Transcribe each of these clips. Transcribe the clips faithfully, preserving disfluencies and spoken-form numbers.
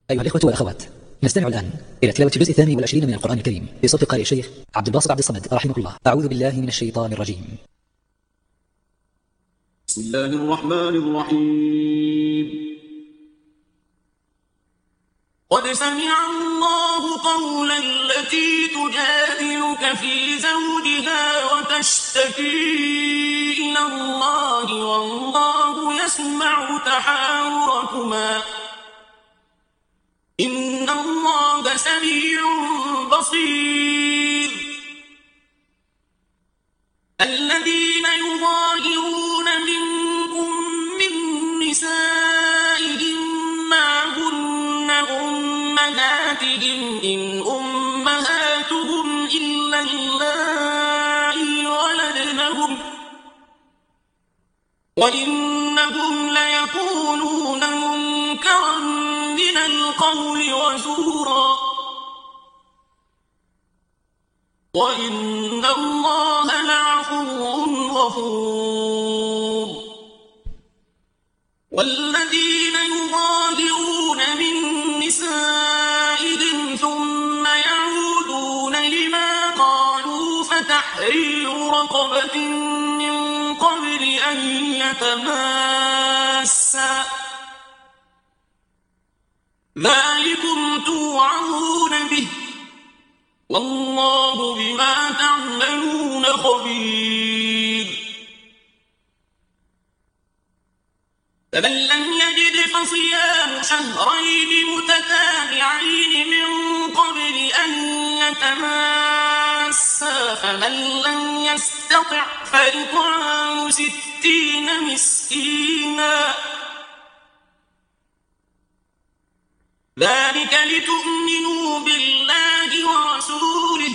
أيها الإخوة والأخوات، نستمع الآن إلى تلاوة الجزء الثاني والعشرين من القرآن الكريم بصوت قارئ الشيخ عبد الباسط عبد الصمد رحمه الله. أعوذ بالله من الشيطان الرجيم. بسم الله الرحمن الرحيم. قد سمع الله قول التي تجادلك في زوجها وتشتكي إلى الله والله يسمع تحاوركما إن الله سميع بصير. الذين يظاهرون منكم من نسائهم ما هن أمهاتهم إن أمهاتهم إلا اللائي ولدنهم وإنهم ليقولون منكرا من القول وزورا وإن الله لعفو غفور. والذين يظاهرون من نسائهم ثم يعودون لما قالوا فتحرير رقبة من قبل أن يتماسا ذلكم توعظون به والله بما تعملون خبير. فمن لم يجد فصيام شهرين متتابعين من قبل أن يتماسا فمن لم يستطع فإطعام ستين مسكينا ذلك لتؤمنوا بالله ورسوله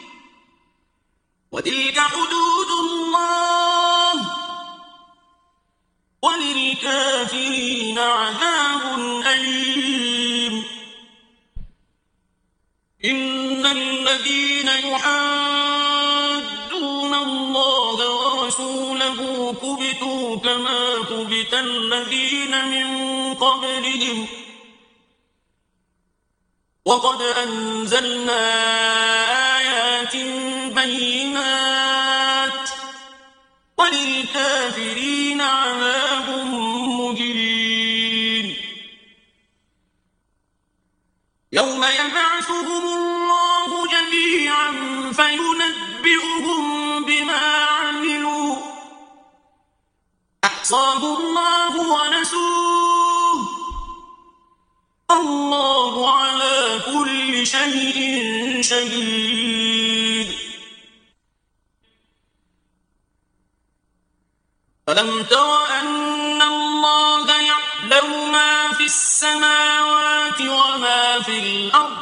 وتلك حدود الله وللكافرين عذاب أليم. إن الذين يحادون الله ورسوله كبتوا كما كبت الذين من قبلهم وقد أنزلنا آيات بينات وللكافرين عذاب مهين. يوم يبعثهم الله جميعا فينبئهم بما عملوا أحصاه الله ونسوه الله على كل شيء شهيد. ألم تر أن الله يعلم ما في السماوات وما في الأرض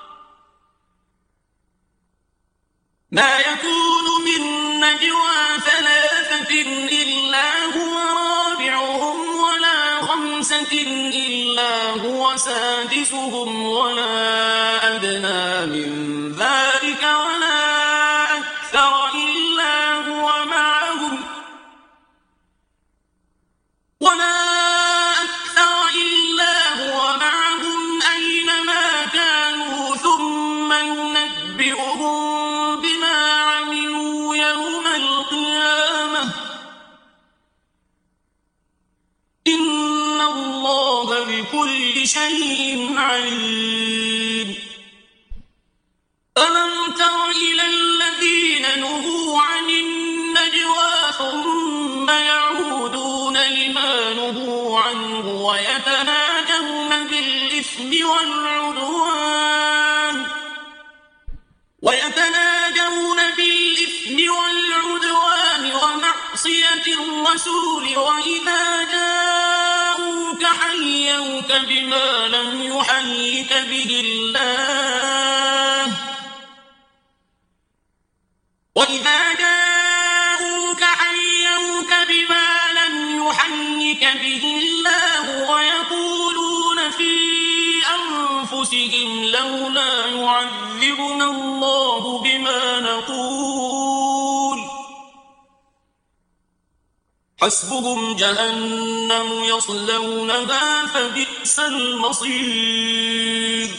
ما يكون من نجوى ثلاثة إلا هو رابعهم ولا خمسة إلا هو سادسهم ولا أدنى من ذلك ولا أكثر إلا هو معهم ولا أكثر إلا هو معهم أينما كانوا ثم ينبئهم بما عملوا يوم القيامة إن الله بكل شيء عليم. ألم تر إلى الذين نهوا عن النجوى ثم يعودون لما نهوا عنه ويتناجون بالإثم والعدوان ويتناجون بالإثم والعدوان ومعصية الرسول وإذا جاءوك حيوك بما لم يحيك به الله وإذا جاءوك حيوك بما لم يحيك به الله ويقولون في أنفسهم لولا يعذبنا الله بما نقول حسبهم جهنم يصلونها فبئس المصير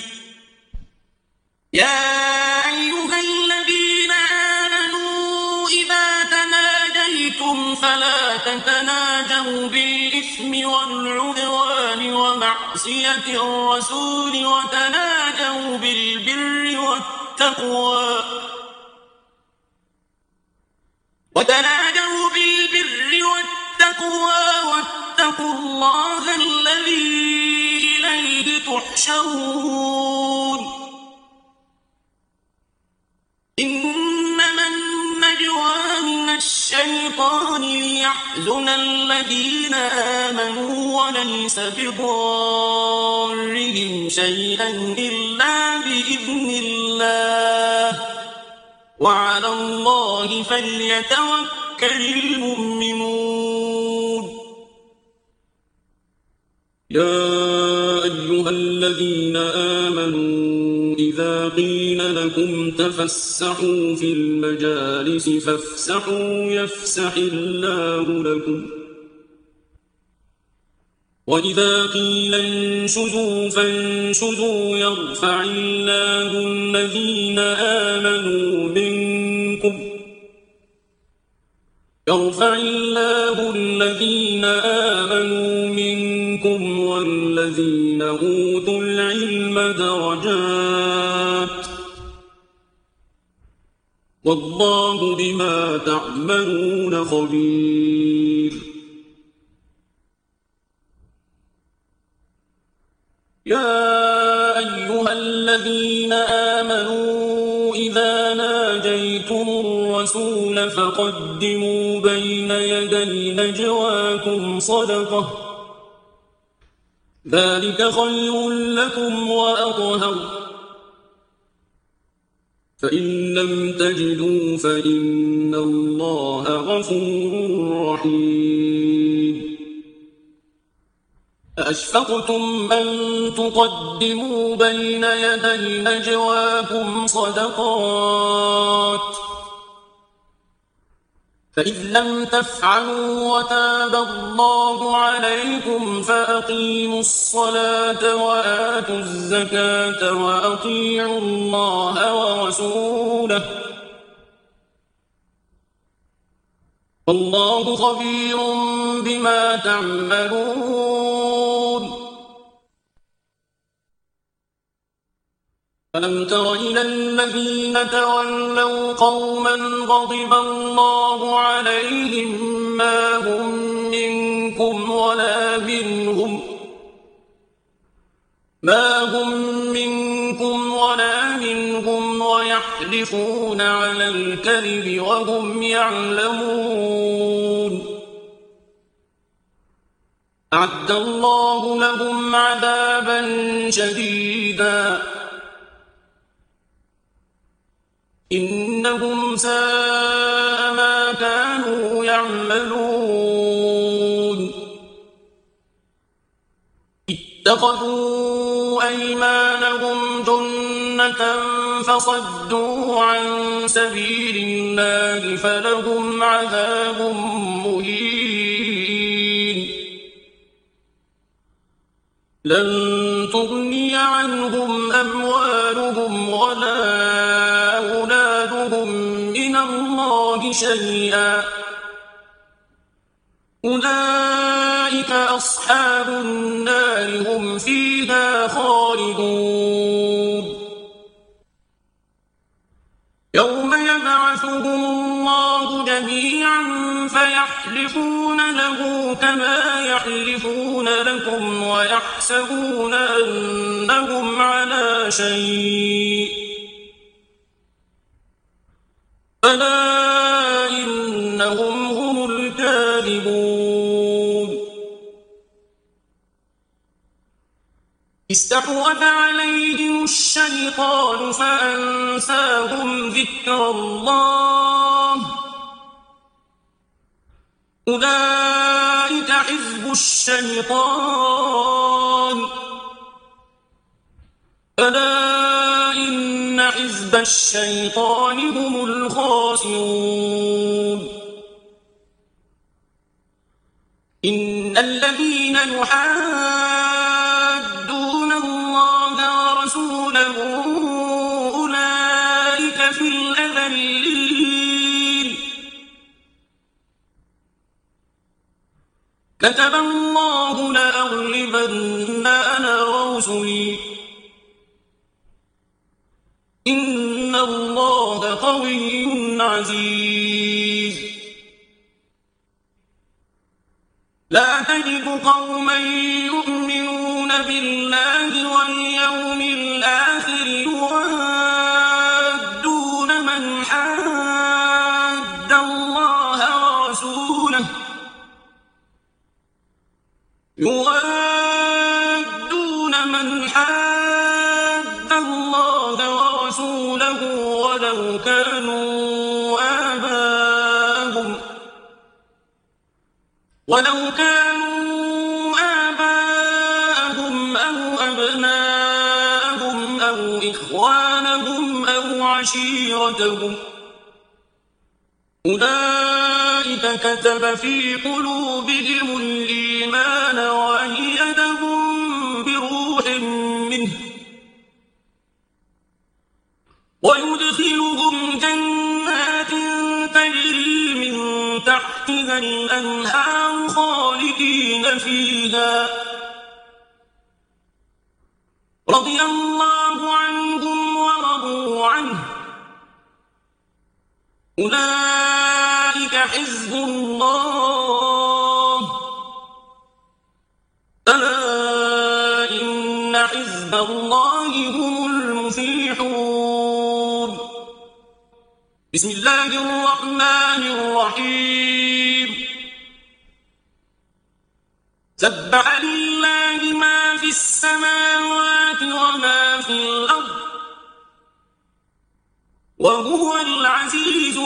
يا أيها الذين آمنوا إذا تناجيتم فلا تتناجوا بالإثم والعدوان ومعصية الرسول وتناجوا بالبر والتقوى وتناجوا بالبر والتقوى واتقوا الله الذي إليه تحشرون إنما النجوى من الشيطان ليحزن الذين آمنوا وليس بضارهم شيئا إلا بإذن الله وعلى الله فليتوكل المؤمنون يا أيها الذين آمنوا إذا قيل لكم تفسحوا في المجالس فافسحوا يفسح الله لكم وإذا قيل انشزوا فانشزوا يرفع الله الذين آمنوا منكم يرفع الله الذين آمنوا منكم والذين أوتوا العلم درجات والله بما تعملون خبير يا أيها الذين آمنوا إذا ناجيتم الرسول فقدموا بين يدي نجواكم صدقة ذلك خير لكم وأطهر فإن لم تجدوا فإن الله غفور رحيم أأشفقتم أن تقدموا بين يدي نجواكم صدقات فإذ لم تفعلوا وتاب الله عليكم فأقيموا الصلاة وآتوا الزكاة وأطيعوا الله ورسوله والله خبير بما تعملون ألم تر إلى الذين تولوا قوما غضب الله عليهم ما هم منكم ولا منهم ما هم منكم ولا منهم ويحلفون على الكذب وهم يعلمون أعد الله لهم عذابا شديدا إنهم ساء ما كانوا يعملون اتخذوا أيمانهم جنة فصدوا عن سبيل الله فلهم عذاب مهين لن تغني عنهم أموالهم ولا أولادهم من الله شيئا أولئك أصحاب النار هم فيها خالدون يوم يبعثهم الله جميعا فيحلفون له كما يحلفون لكم ويحسبون أنهم على شيء ألا إنهم هم الكاذبون استحوذ عليهم الشيطان فأنساهم ذكر الله أولئك حزب الشيطان ألا إن حزب الشيطان هم الخاسرون الذين يحادون الله ورسوله أولئك في الأذلين كتب الله لأغلبن أنا ورسلي إن الله قوي عزيز لا تجد قوما يؤمنون بالله واليوم الآخر يوادون من حاد الله ورسوله يوادون من حاد الله ورسوله ولو كانوا آباءهم ولو كانوا آباءهم أو أبناءهم أو إخوانهم أو عشيرتهم أولئك كتب في قلوبهم الإيمان وأيدهم بروح منه ويدخلهم جنات تجري من تحتها الأنهار خالدين فيها رضي الله عنهم ورضوا عنه أولئك حزب الله ألا إن حزب الله هم المفلحون بسم الله الرحمن الرحيم سبح لله ما في السماوات وما في الأرض وهو العزيز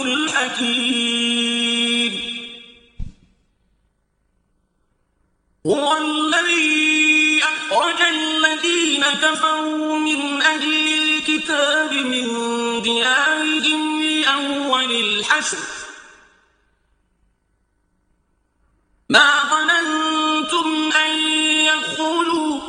الحكيم هو الذي أخرج الذين كفروا من أهل الكتاب من ديارهم لأول الحشر ما ظننتم أن يدخلوا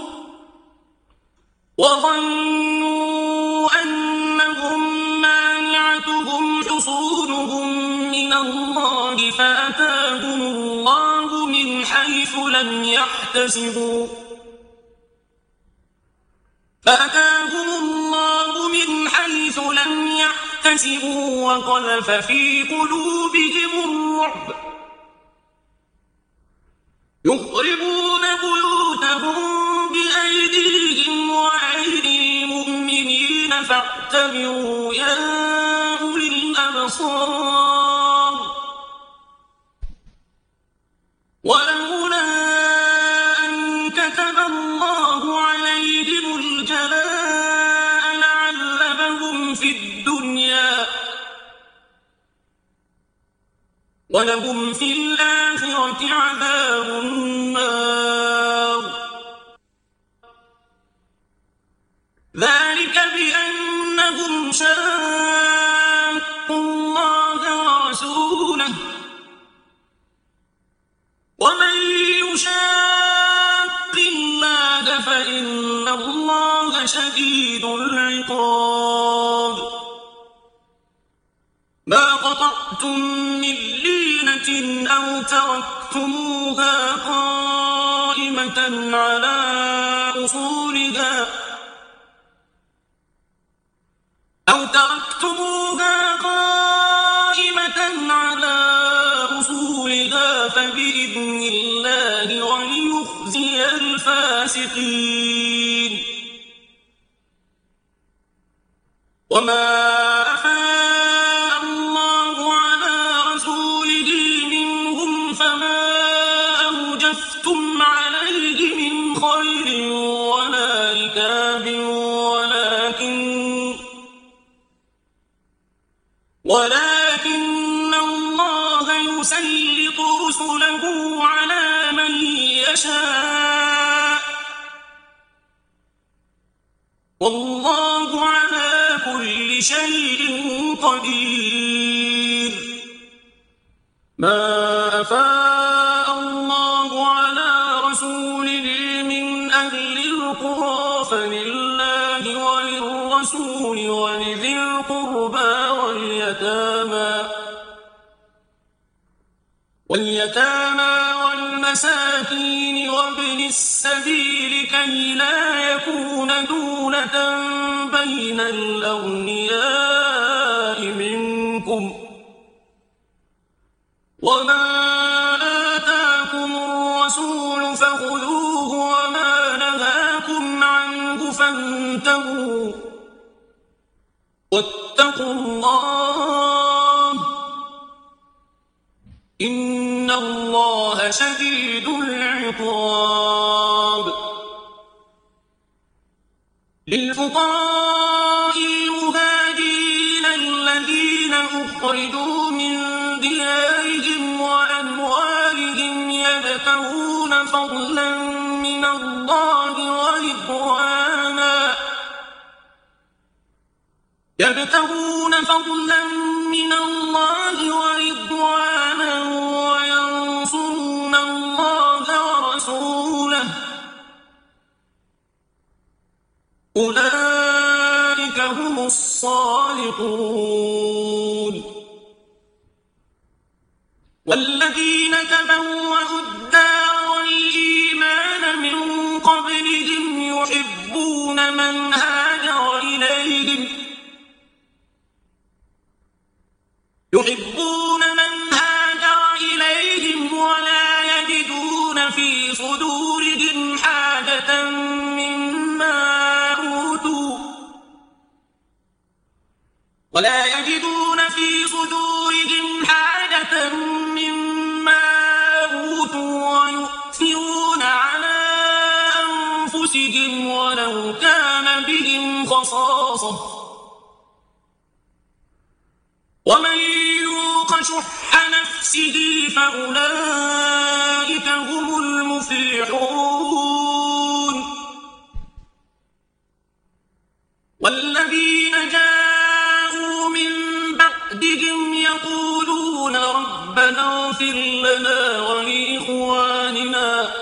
وظنوا أنهم مانعتهم حصونهم من الله فأتاهم الله من حيث لم يحتسبوا فأتاهم الله من حيث لم يحتسبوا وقذف في قلوبهم الرعب يخربون بيوتهم بأيديهم وأيدي المؤمنين فاعتبروا يا أولي الأبصار ولولا أن كتب الله عليهم الجلاء لعذبهم في الدنيا ولهم في الآخرة عذاب النار ذلك بأنهم شاقوا الله ورسوله ومن يشاق الله فإن الله شديد العقاب ما قطعتم من لينة أو تركتموها قائمة على أصولها أو تركتموها قائمة على أصولها فبإذن الله وليخزي الفاسقين وما أفاء الله على رسوله منهم فما أوجفتم عليه من خير ولا ركاب ولكن ولكن الله يسلط رسله على من يشاء والله على كل شيء قدير ما أفاء الله على الرسول ولذي القربى واليتامى واليتامى والمساكين وابن السبيل كي لا يكون دولة بين الأغنياء منكم وما آتاكم الرسول فخذوه وما نهاكم عنه فانتهوا واتقوا الله إن الله شديد العقاب. للفقراء المهاجرين الذين أخرجوا من ديارهم وأموالهم يبتغون فضلا من الله ورضوانا يبتغون فضلا من الله ورضوانا وينصرون الله ورسوله أولئك هم الصادقون. والذين تبوأوا الدار والإيمان من قبلهم يحبون من هاجر إليهم يحبون من هاجر إليهم ولا يجدون في صدورهم حاجة مما أوتوا ولا يجدون في صدورهم حاجة مما أوتوا ويؤثرون على أنفسهم ولو كان بهم خصاصة ومن يوق شح نفسه فأولئك هم المفلحون. والذين جاءوا من بعدهم يقولون ربنا اغفر لنا ولإخواننا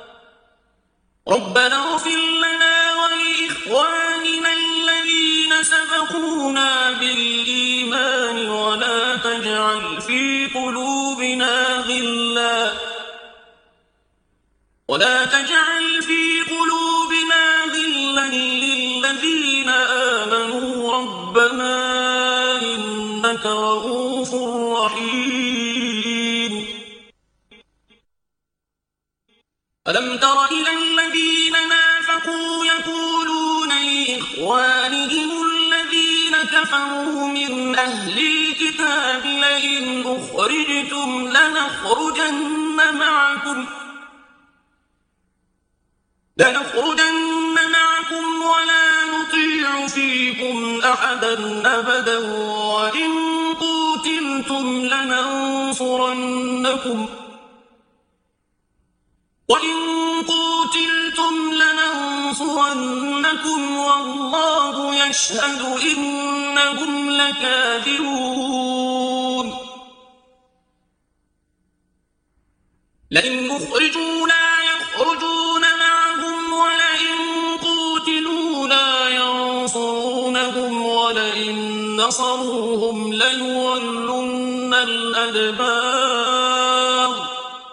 ربنا اغفر لنا ولإخواننا الذين سبقونا بالإيمان ولا تجعل في قلوبنا غلا ولا تجعل في قلوبنا غلا للذين آمنوا ربنا إنك رؤوف رحيم. ألم تر إلى الذين نافقوا يقولون لإخوانهم الذين كفروا من أهل الكتاب لئن أخرجتم لنخرجن معكم لنخرجن معكم ولا نطيع فيكم أحدا أبدا وإن قوتلتم لننصرنكم وإن قوتلتم لننصرنكم والله يشهد إنهم لكاذبون. لئن أخرجوا لا يخرجون معهم ولئن قوتلوا لا ينصرونهم ولئن نصروهم ليولن الأدبار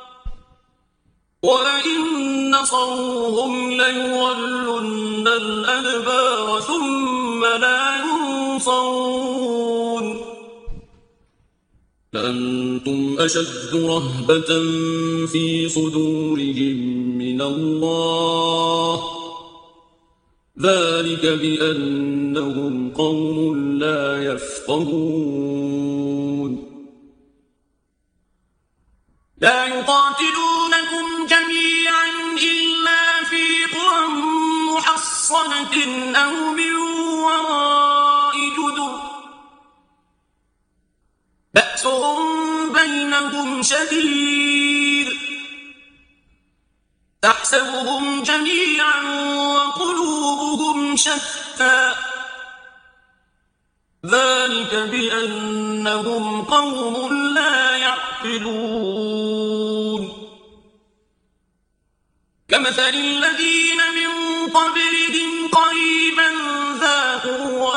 ولئن نصروهم ليولن الأدبار ثم لا ينصرون. لأنتم أشد رهبة في صدورهم من الله ذلك بأنهم قوم لا يفقهون. لا يقاتلونكم جميعا إلا في قرى محصنة أو من وراء جدر بأسهم بينهم شديد تحسبهم جميعا وقلوبهم شتى ذلك بأنهم قوم لا يعقلون. كمثل الذين من قبلهم قريبا ذاقوا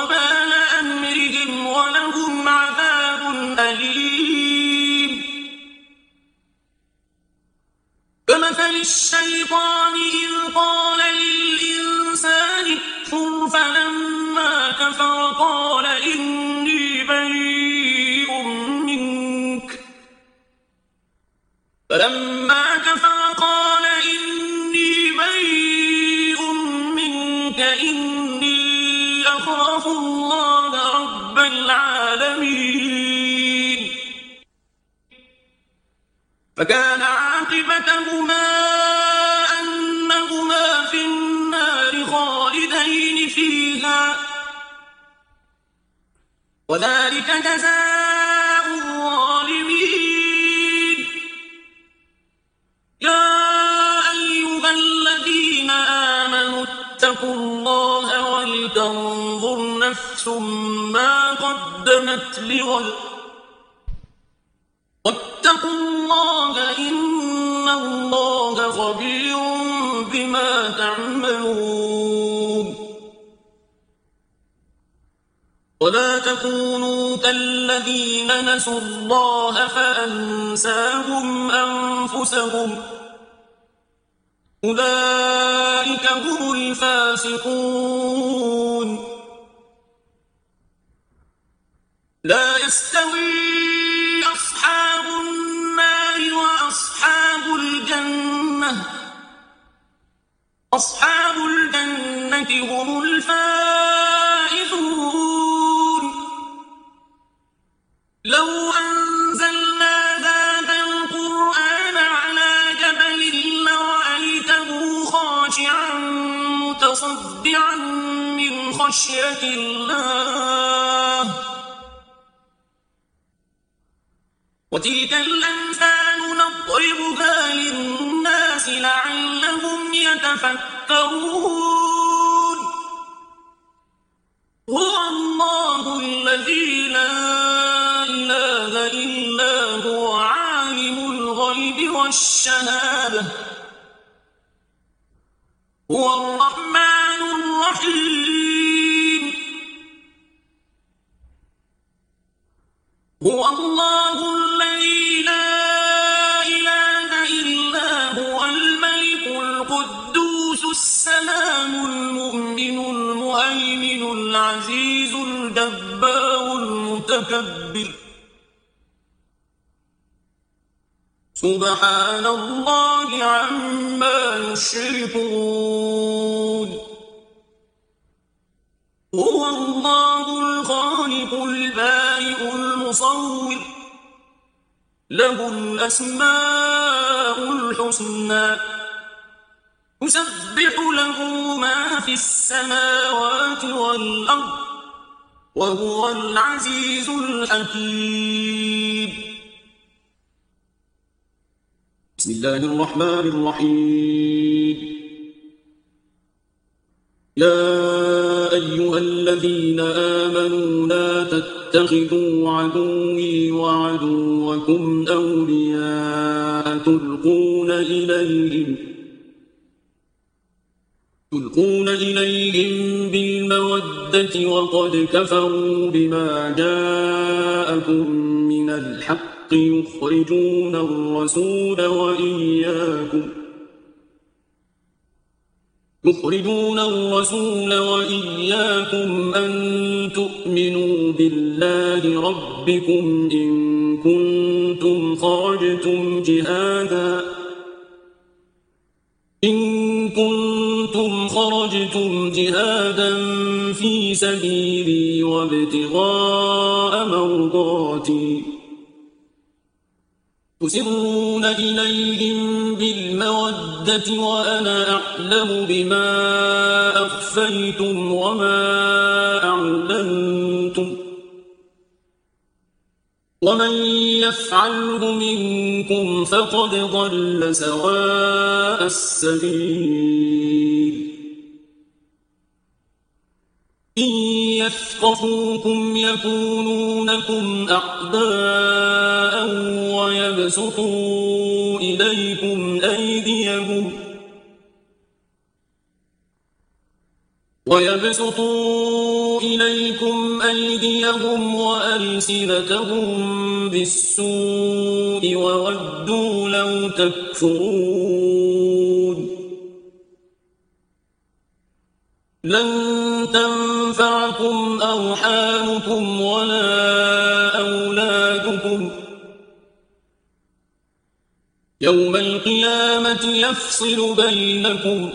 فلما كفر قال إني بريء منك فلما كفر قال إني بريء منك إني أخاف الله رب العالمين فكان عاقبتهما أنهما في النار خالدين فيها وذلك جزاء الظالمين يا أيها الذين آمنوا اتقوا الله ولتنظر نفس ما قدمت لغد واتقوا الله إن الله خبير بما تعملون ولا تكونوا كالذين نسوا الله فأنساهم أنفسهم أولئك هم الفاسقون لا يستوي أصحاب النار وأصحاب الجنة أصحاب الجنة هم الفائزون لو أنزلنا هذا القرآن على جبل لرأيته خاشعا متصدعا من خشية الله وتلك الأمثال نضربها للناس لعلهم يتفكرون هو الله الذي لا إله إلا هو عالم الغيب والشهادة هو الرحمن الرحيم هو الله الذي لا إله إلا هو الملك القدوس السلام المؤمن المهيمن العزيز الجبار المتكبر سبحان الله عما يشركون هو الله الخالق البارئ المصور له الأسماء الحسنى يسبح له ما في السماوات والأرض وهو العزيز الحكيم بسم الله الرحمن الرحيم يا أيها الذين آمنوا لا تتخذوا عدوي وعدوكم أولياء تلقون إليهم تلقون إليهم بالمودة وقد كفروا بما جاءكم من الحق يخرجون الرسول وإياكم يخرجون الرسول وإياكم أن تؤمنوا بالله ربكم إن كنتم خرجتم جهادا إن كنتم خرجتم جهادا في سبيلي وابتغاء مرضاتي تسرون إليهم بالمودة وأنا أعلم بما أخفيتم وما أعلنتم ومن يفعله منكم فقد ضل سواء السبيل إن يثقفوكم يكونوا لكم أعداء ويبسطوا إليكم أيديهم ويبسطوا إليكم أيديهم وألسنتهم بالسوء وودوا لو تكفرون لن تنفعكم أرحامكم ولا أولادكم يوم القيامة يفصل بينكم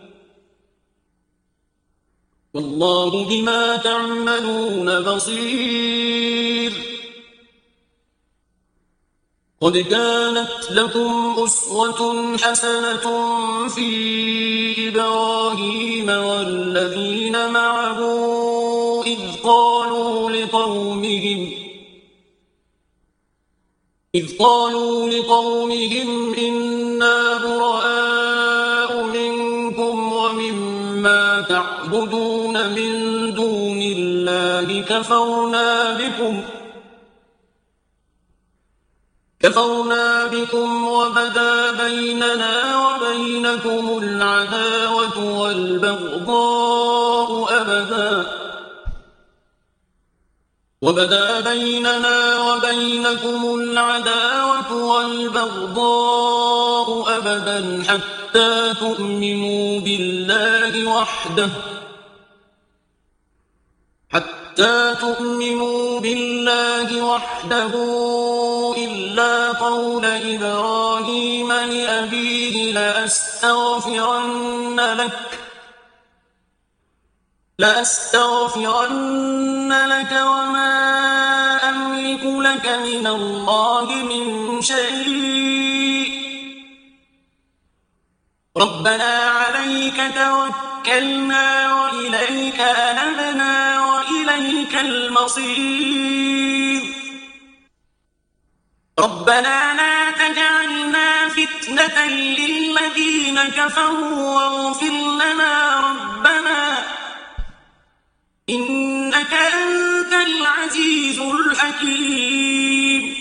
والله بما تعملون بصير قد كانت لكم أسوة حسنة في إبراهيم والذين معه إذ قالوا لقومهم إذ قالوا لقومهم إنا براء منكم ومما تعبدون من دون الله كفرنا بكم كفرنا بكم وبدا بيننا وبينكم العداوة والبغضاء أبدا وبدا بيننا وبينكم العداوة والبغضاء أبدا حتى تؤمنوا بالله وحده حتى تؤمنوا بالله وحده إلا قول إبراهيم لأبيه لأستغفرن لك لأستغفرن لك وما أملك لك من الله من شيء ربنا عليك توكلنا وإليك أنبنا وإليك المصير ربنا لا تجعلنا فتنة للذين كفروا واغفر لنا ربنا إنك أنت العزيز الحكيم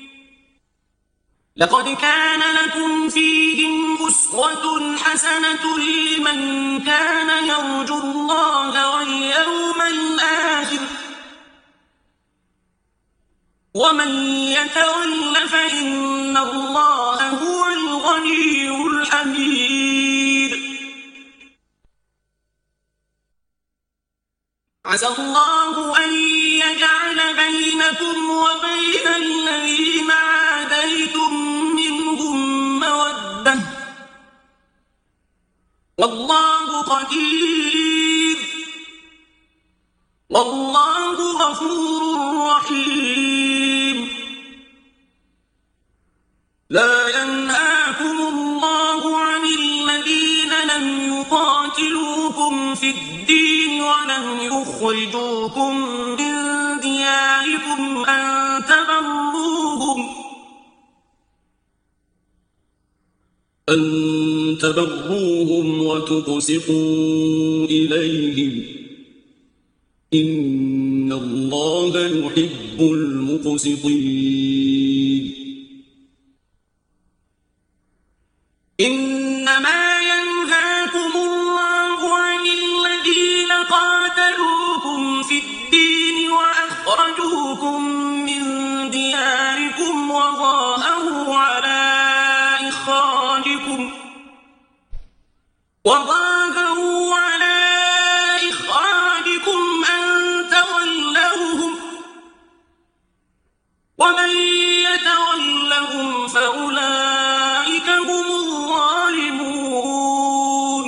لقد كان لكم فيهم أسوة حسنة لمن كان يرجو الله واليوم الآخر ومن يتول فإن الله هو الغني الحميد عسى الله أن يجعل بينكم وبين الذين عاديتم منهم مودة والله قدير والله غفور رحيم لا ينهاكم الله عن الذين لم يقاتلوكم في الدين ولم يخرجوكم من دياركم أن تبروهم أن تبروهم وتقسطوا إليهم إن الله يحب المقسطين إنما ينهاكم الله عن الذين قاتلوكم في الدين وأخرجوكم من دياركم وظاهروا على إخراجكم وظاهروا على إخراجكم أن تولوهم ومن يتولهم فأولئك هم الظالمون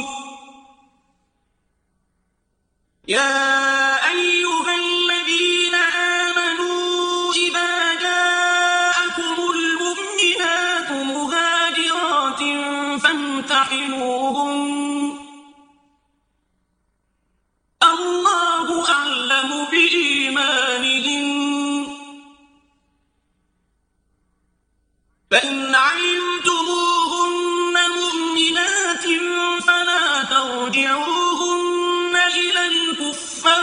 يا أيها الذين آمنوا إذا جاءكم المؤمنات مهاجرات فامتحنوهن الله أعلم بإيمانهن فإن علمتموهن مؤمنات فلا ترجعوهن إلى الكفار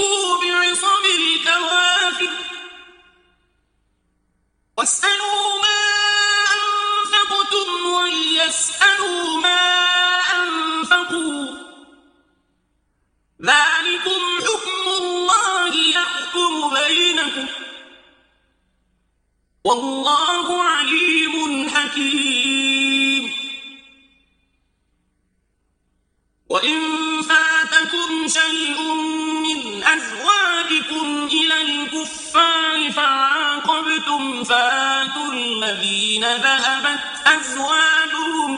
وأوتوا بعصم الكوافر واسألوا ما أنفقتم وليسألوا ما أنفقوا ذلكم حكم الله يحكم بينكم والله عليم حكيم. وإن فاتكم شيء من أزواجكم إلى الكفار فعاقبتم فآتوا الذين ذهبت أزواجهم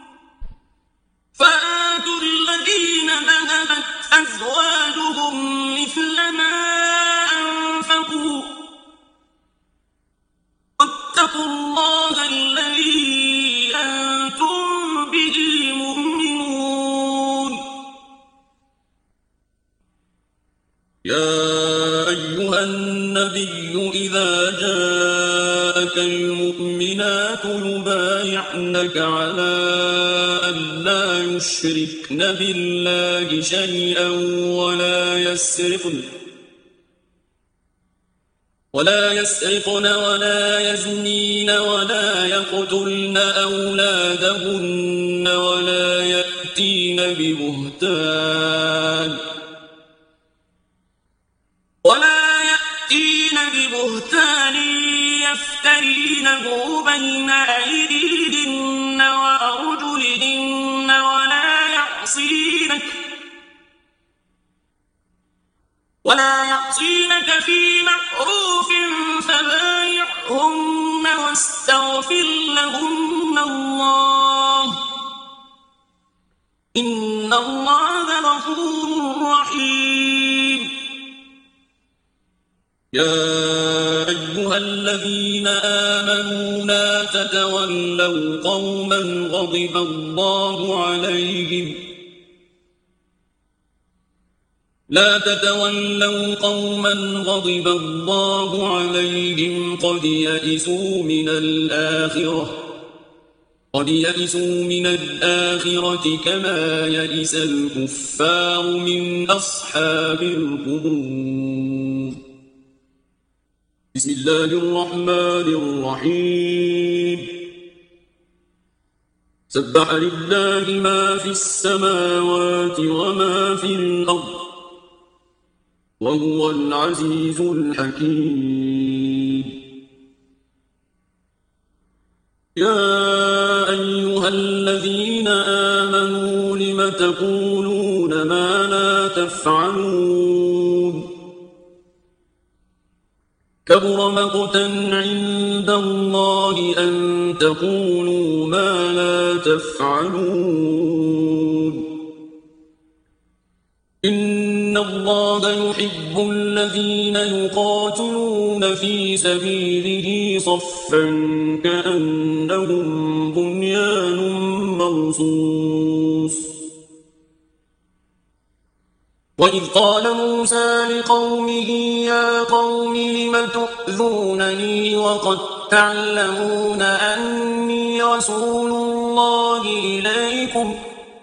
فآتوا الذين ذهبت أزواجهم مثل ما أنفقوا واتقوا الله الذي أنتم به مؤمنون. يا أيها النبي إذا جاءك المؤمنات يبايعنك على أن لا يشركن بالله شيئا ولا يسرقن ولا يسرقن ولا يزنين ولا يقتلن أولادهن ولا يأتين ببهتان ولا يأتين ببهتان يفترينه بين أيديهن وأرجلهن ولا يعصينك ولا يعصينك في معروف فبايعهن واستغفر لهن الله إن الله غفور رحيم. يا أيها الذين آمنوا لا تتولوا قوما غضب الله عليهم لا تتولوا قوما غضب الله عليهم قد يئسوا من الآخرة قد يئسوا من الآخرة كما يئس الكفار من أصحاب القبور. بسم الله الرحمن الرحيم. سبح لله ما في السماوات وما في الأرض وهو العزيز الحكيم. يا أيها الذين آمنوا لم تقولون ما لا تفعلون كبر مقتا عند الله أن تقولوا ما لا تفعلون إن الله يحب الذين يقاتلون في سبيله صفا كأنهم بنيان مرصوص. وإذ قال موسى لقومه يا قوم لم تؤذونني وقد تعلمون أني رسول الله إليكم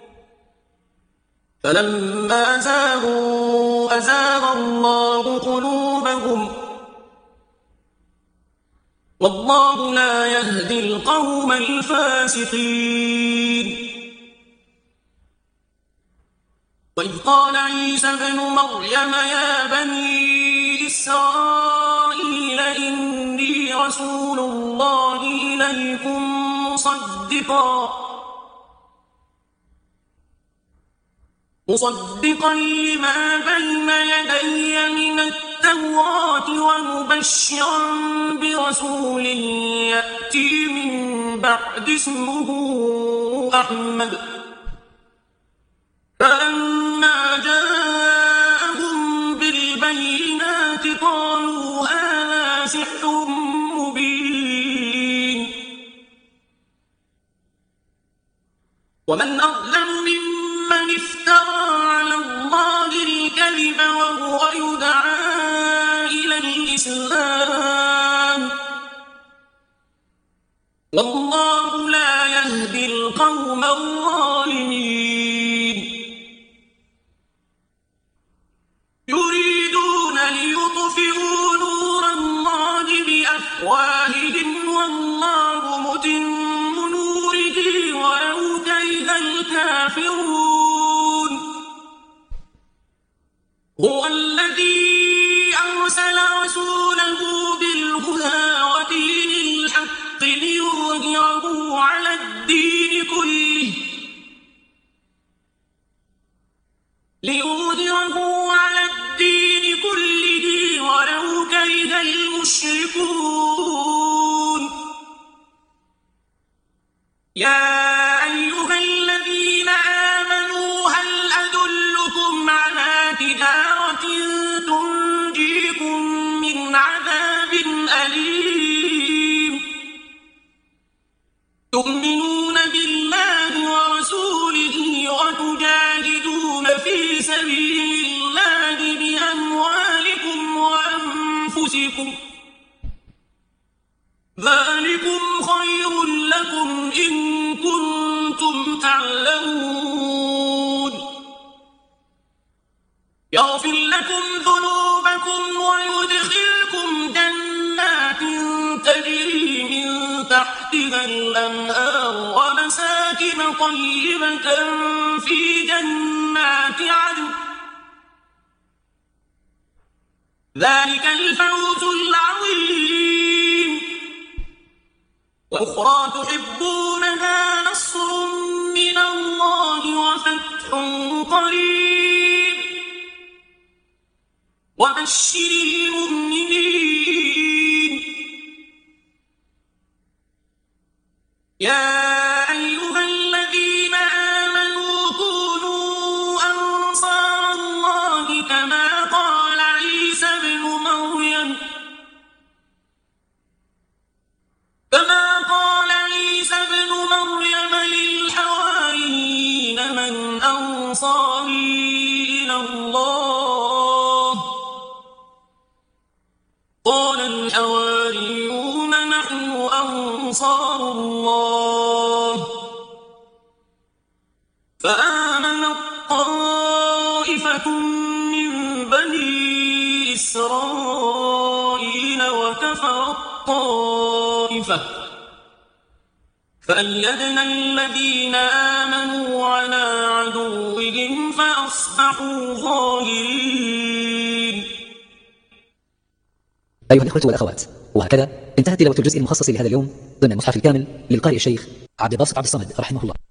فلما زاغوا أزاغ الله قلوبهم والله لا يهدي القوم الفاسقين. وإذ قال عيسى ابن مريم يا بني إسرائيل إني رسول الله إليكم مصدقا مصدقا لما بين يدي من التوراة ومبشرا برسول يأتي من بعد اسمه أحمد. فلما جاءهم بالبينات قالوا هذا سحر مبين. ومن أظلم ممن افترى على الله الكذب وهو يدعى إلى الإسلام والله لا يهدي القوم الظالمين. يريد وليطفئوا نور الله بأفواههم والله متم نوره ولو كره الكافرون. هو الذي أرسل رسوله بالهدى ودين الحق ليظهره على الدين كله ليظهره على الدين كله ولو كره المشركون. يا أيها الذين آمنوا هل أدلكم على تجارة تنجيكم من عذاب أليم تؤمنون بالله ورسوله وتجاهدون في سبيل الله بأموالكم وأنفسكم ذلكم خير لكم إن كنتم تعلمون. يغفر لكم ذنوبكم ويدخلكم جنات تجري من تحتها الأنهار ومساكن طيبة في جنات عدن ذلك الفوز العظيم. وأخرى تحبونها نصر من الله وفتح قريب وبشر المؤمنين. يا أيها الذين آمنوا كونوا أنصار الله كما قال عيسى ابن مريم كما قال عيسى ابن مريم للحواريين من أنصاري إلى الله قال الحواريون نحن أنصار الله. فآمنت طائفة من بني إسرائيل وكفرت طائفة فأيدنا الذين آمنوا على عدوهم فأصبحوا ظاهرين. أيها الإخوة والأخوات، وهكذا انتهت تلاوة الجزء المخصص لهذا اليوم ضمن المصحف الكامل للقارئ الشيخ عبد الباسط عبد الصمد رحمه الله.